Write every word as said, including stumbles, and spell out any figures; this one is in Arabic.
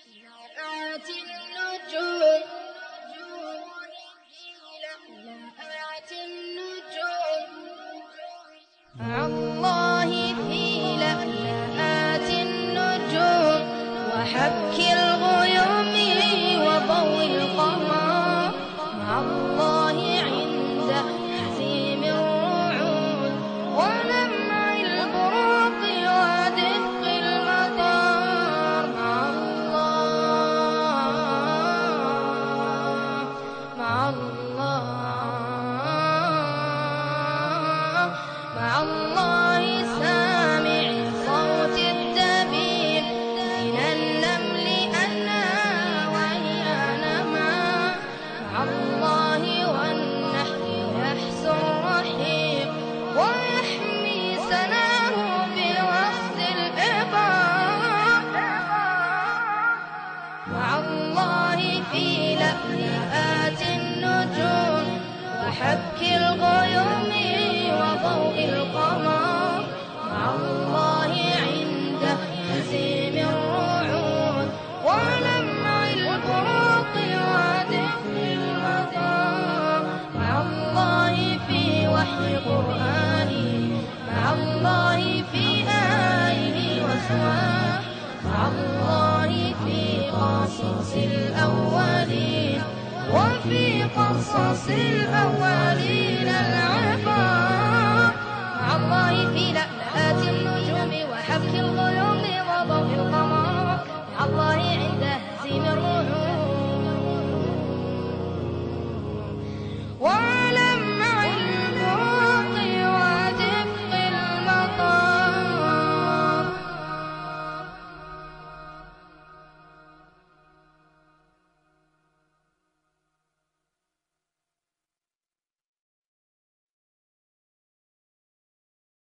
لآت النجوم لآت النجوم مع الله في لآت النجوم وحبك الغيوم وضوء القمر مع الله عند هزيم الرعود ولمع البروق ودفق المطر مع الله مع الله مع الله سامع صوت الدبيب من النمل أنا وهي نما مع الله والنحل يحسو الرحيق ويحمي سناه بوصد الإبر مع الله في لآت النجوم وحبك الغيوم وضوء القمر مع الله عند هزيم الرعود ولمع البروق ودفء المطر مع الله في وحي قرآنه مع الله في آيه وسواه مع الله في قصص الأولين وفي قصص الأولين العظيم